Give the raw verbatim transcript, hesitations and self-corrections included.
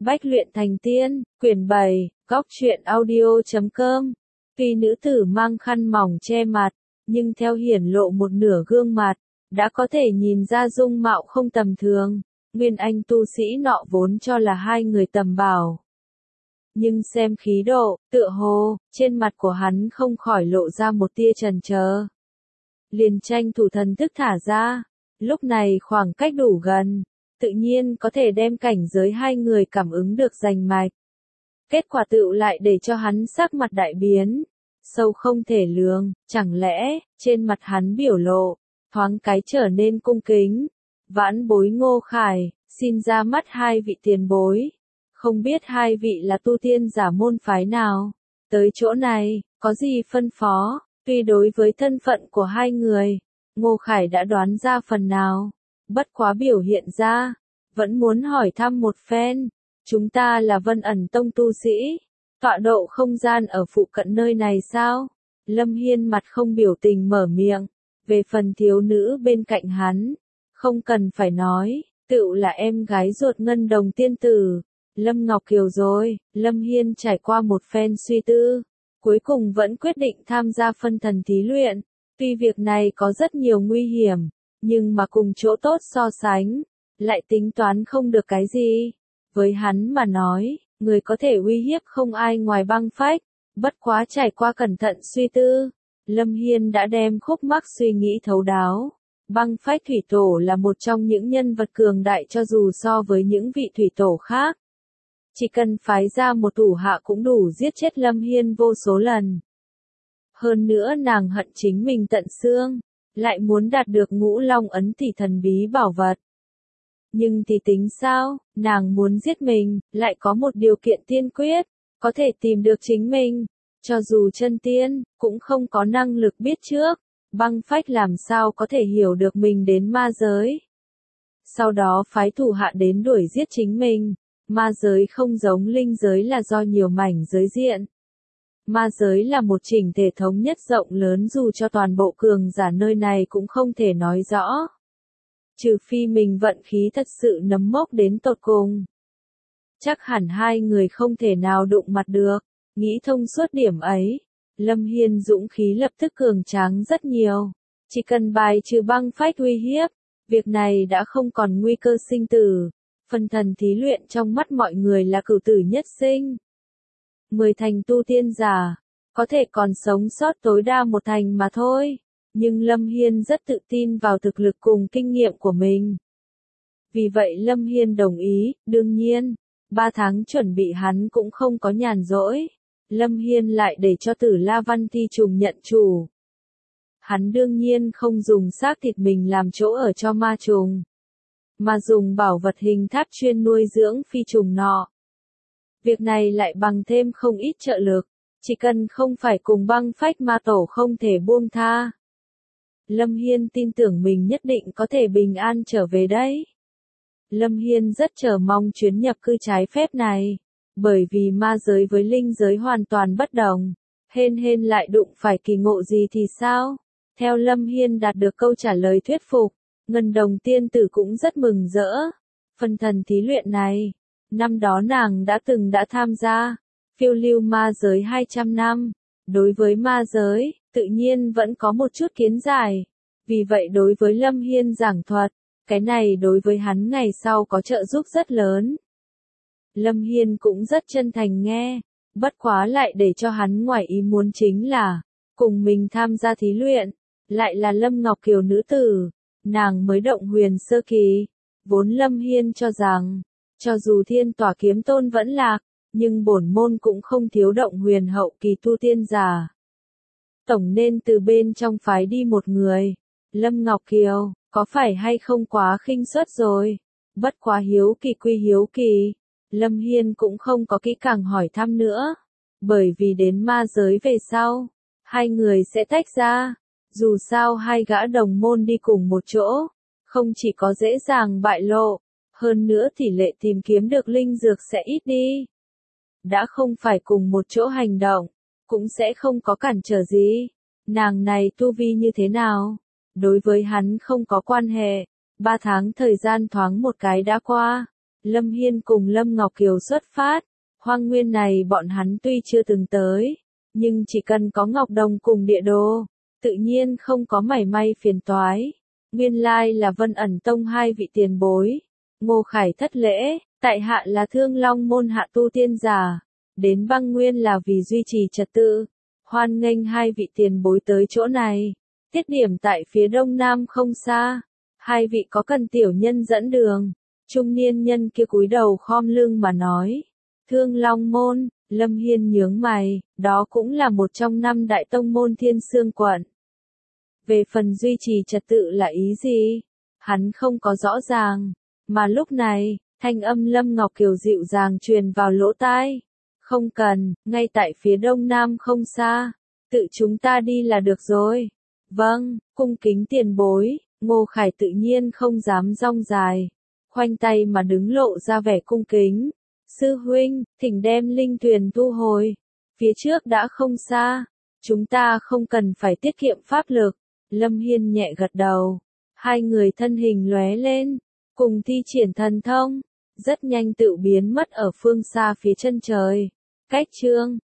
Bách luyện thành tiên, quyển bảy, góc truyện audio chấm com. Tuy nữ tử mang khăn mỏng che mặt, nhưng theo hiển lộ một nửa gương mặt, đã có thể nhìn ra dung mạo không tầm thường. Nguyên Anh tu sĩ nọ vốn cho là hai người tầm bảo. Nhưng xem khí độ, tựa hồ, trên mặt của hắn không khỏi lộ ra một tia chần chờ. Liền tranh thủ thần thức thả ra, lúc này khoảng cách đủ gần, tự nhiên có thể đem cảnh giới hai người cảm ứng được rành mạch. Kết quả tựu lại để cho hắn sắc mặt đại biến, sâu không thể lường, chẳng lẽ, trên mặt hắn biểu lộ, thoáng cái trở nên cung kính. Vãn bối Ngô Khải, xin ra mắt hai vị tiền bối. Không biết hai vị là tu tiên giả môn phái nào, tới chỗ này, có gì phân phó. Tuy đối với thân phận của hai người, Ngô Khải đã đoán ra phần nào, bất quá biểu hiện ra, vẫn muốn hỏi thăm một phen. Chúng ta là Vân Ẩn Tông tu sĩ, tọa độ không gian ở phụ cận nơi này sao? Lâm Hiên mặt không biểu tình mở miệng, về phần thiếu nữ bên cạnh hắn, không cần phải nói, tựu là em gái ruột Ngân Đồng tiên tử, Lâm Ngọc Kiều rồi. Lâm Hiên trải qua một phen suy tư, cuối cùng vẫn quyết định tham gia phân thần thí luyện. Tuy việc này có rất nhiều nguy hiểm, nhưng mà cùng chỗ tốt so sánh, lại tính toán không được cái gì. Với hắn mà nói, người có thể uy hiếp không ai ngoài Băng Phách, bất quá trải qua cẩn thận suy tư, Lâm Hiên đã đem khúc mắc suy nghĩ thấu đáo. Băng Phách thủy tổ là một trong những nhân vật cường đại cho dù so với những vị thủy tổ khác. Chỉ cần phái ra một thủ hạ cũng đủ giết chết Lâm Hiên vô số lần. Hơn nữa nàng hận chính mình tận xương, lại muốn đạt được Ngũ Long ấn tỷ thần bí bảo vật. Nhưng thì tính sao, nàng muốn giết mình, lại có một điều kiện tiên quyết, có thể tìm được chính mình. Cho dù chân tiên, cũng không có năng lực biết trước, Băng Phách làm sao có thể hiểu được mình đến ma giới. Sau đó phái thủ hạ đến đuổi giết chính mình. Ma giới không giống linh giới là do nhiều mảnh giới diện. Ma giới là một chỉnh thể thống nhất rộng lớn, dù cho toàn bộ cường giả nơi này cũng không thể nói rõ. Trừ phi mình vận khí thật sự nấm mốc đến tột cùng. Chắc hẳn hai người không thể nào đụng mặt được. Nghĩ thông suốt điểm ấy, Lâm Hiên dũng khí lập tức cường tráng rất nhiều. Chỉ cần bài trừ Băng Phách uy hiếp, việc này đã không còn nguy cơ sinh tử. Phân thần thí luyện trong mắt mọi người là cửu tử nhất sinh. Mười thành tu tiên giả, có thể còn sống sót tối đa một thành mà thôi. Nhưng Lâm Hiên rất tự tin vào thực lực cùng kinh nghiệm của mình. Vì vậy Lâm Hiên đồng ý, đương nhiên, ba tháng chuẩn bị hắn cũng không có nhàn rỗi. Lâm Hiên lại để cho Tử La Văn Thi Trùng nhận chủ. Hắn đương nhiên không dùng xác thịt mình làm chỗ ở cho ma trùng, mà dùng bảo vật hình tháp chuyên nuôi dưỡng phi trùng nọ. Việc này lại bằng thêm không ít trợ lực, chỉ cần không phải cùng Băng Phách ma tổ không thể buông tha. Lâm Hiên tin tưởng mình nhất định có thể bình an trở về đấy. Lâm Hiên rất chờ mong chuyến nhập cư trái phép này, bởi vì ma giới với linh giới hoàn toàn bất đồng. Hên hên lại đụng phải kỳ ngộ gì thì sao? Theo Lâm Hiên đạt được câu trả lời thuyết phục, Ngân Đồng tiên tử cũng rất mừng rỡ. Phân thần thí luyện này, năm đó nàng đã từng đã tham gia, phiêu lưu ma giới hai trăm năm. Đối với ma giới, tự nhiên vẫn có một chút kiến giải. Vì vậy đối với Lâm Hiên giảng thuật, cái này đối với hắn ngày sau có trợ giúp rất lớn. Lâm Hiên cũng rất chân thành nghe, bất quá lại để cho hắn ngoài ý muốn chính là, cùng mình tham gia thí luyện, lại là Lâm Ngọc Kiều nữ tử. Nàng mới động huyền sơ kỳ, vốn Lâm Hiên cho rằng, cho dù Thiên Tỏa Kiếm Tôn vẫn lạc, nhưng bổn môn cũng không thiếu động huyền hậu kỳ tu tiên giả. Tổng nên từ bên trong phái đi một người. Lâm Ngọc Kiều, có phải hay không quá khinh suất rồi? Bất quá hiếu kỳ quy hiếu kỳ, Lâm Hiên cũng không có kỹ càng hỏi thăm nữa. Bởi vì đến ma giới về sau, hai người sẽ tách ra. Dù sao hai gã đồng môn đi cùng một chỗ, không chỉ có dễ dàng bại lộ, hơn nữa tỷ lệ tìm kiếm được linh dược sẽ ít đi. Đã không phải cùng một chỗ hành động, cũng sẽ không có cản trở gì. Nàng này tu vi như thế nào? Đối với hắn không có quan hệ. Ba tháng thời gian thoáng một cái đã qua. Lâm Hiên cùng Lâm Ngọc Kiều xuất phát. Hoang nguyên này bọn hắn tuy chưa từng tới, nhưng chỉ cần có Ngọc Đồng cùng địa đồ, tự nhiên không có mảy may phiền toái. Nguyên lai là Vân Ẩn Tông hai vị tiền bối. Ngô Khải thất lễ, tại hạ là Thương Long môn hạ tu tiên giả, đến băng nguyên là vì duy trì trật tự. Hoan nghênh hai vị tiền bối tới chỗ này. Tiết điểm tại phía đông nam không xa. Hai vị có cần tiểu nhân dẫn đường? Trung niên nhân kia cúi đầu khom lưng mà nói. Thương Long môn, Lâm Hiên nhướng mày, đó cũng là một trong năm đại tông môn Thiên Sương quận. Về phần duy trì trật tự là ý gì? Hắn không có rõ ràng, mà lúc này, thanh âm Lâm Ngọc Kiều dịu dàng truyền vào lỗ tai. Không cần, ngay tại phía đông nam không xa, tự chúng ta đi là được rồi. Vâng, cung kính tiền bối, Ngô Khải tự nhiên không dám rong dài, khoanh tay mà đứng lộ ra vẻ cung kính. Sư huynh, thỉnh đem linh thuyền thu hồi, phía trước đã không xa, chúng ta không cần phải tiết kiệm pháp lực. Lâm Hiên nhẹ gật đầu, hai người thân hình lóe lên, cùng thi triển thần thông, rất nhanh tự biến mất ở phương xa phía chân trời. Cách chương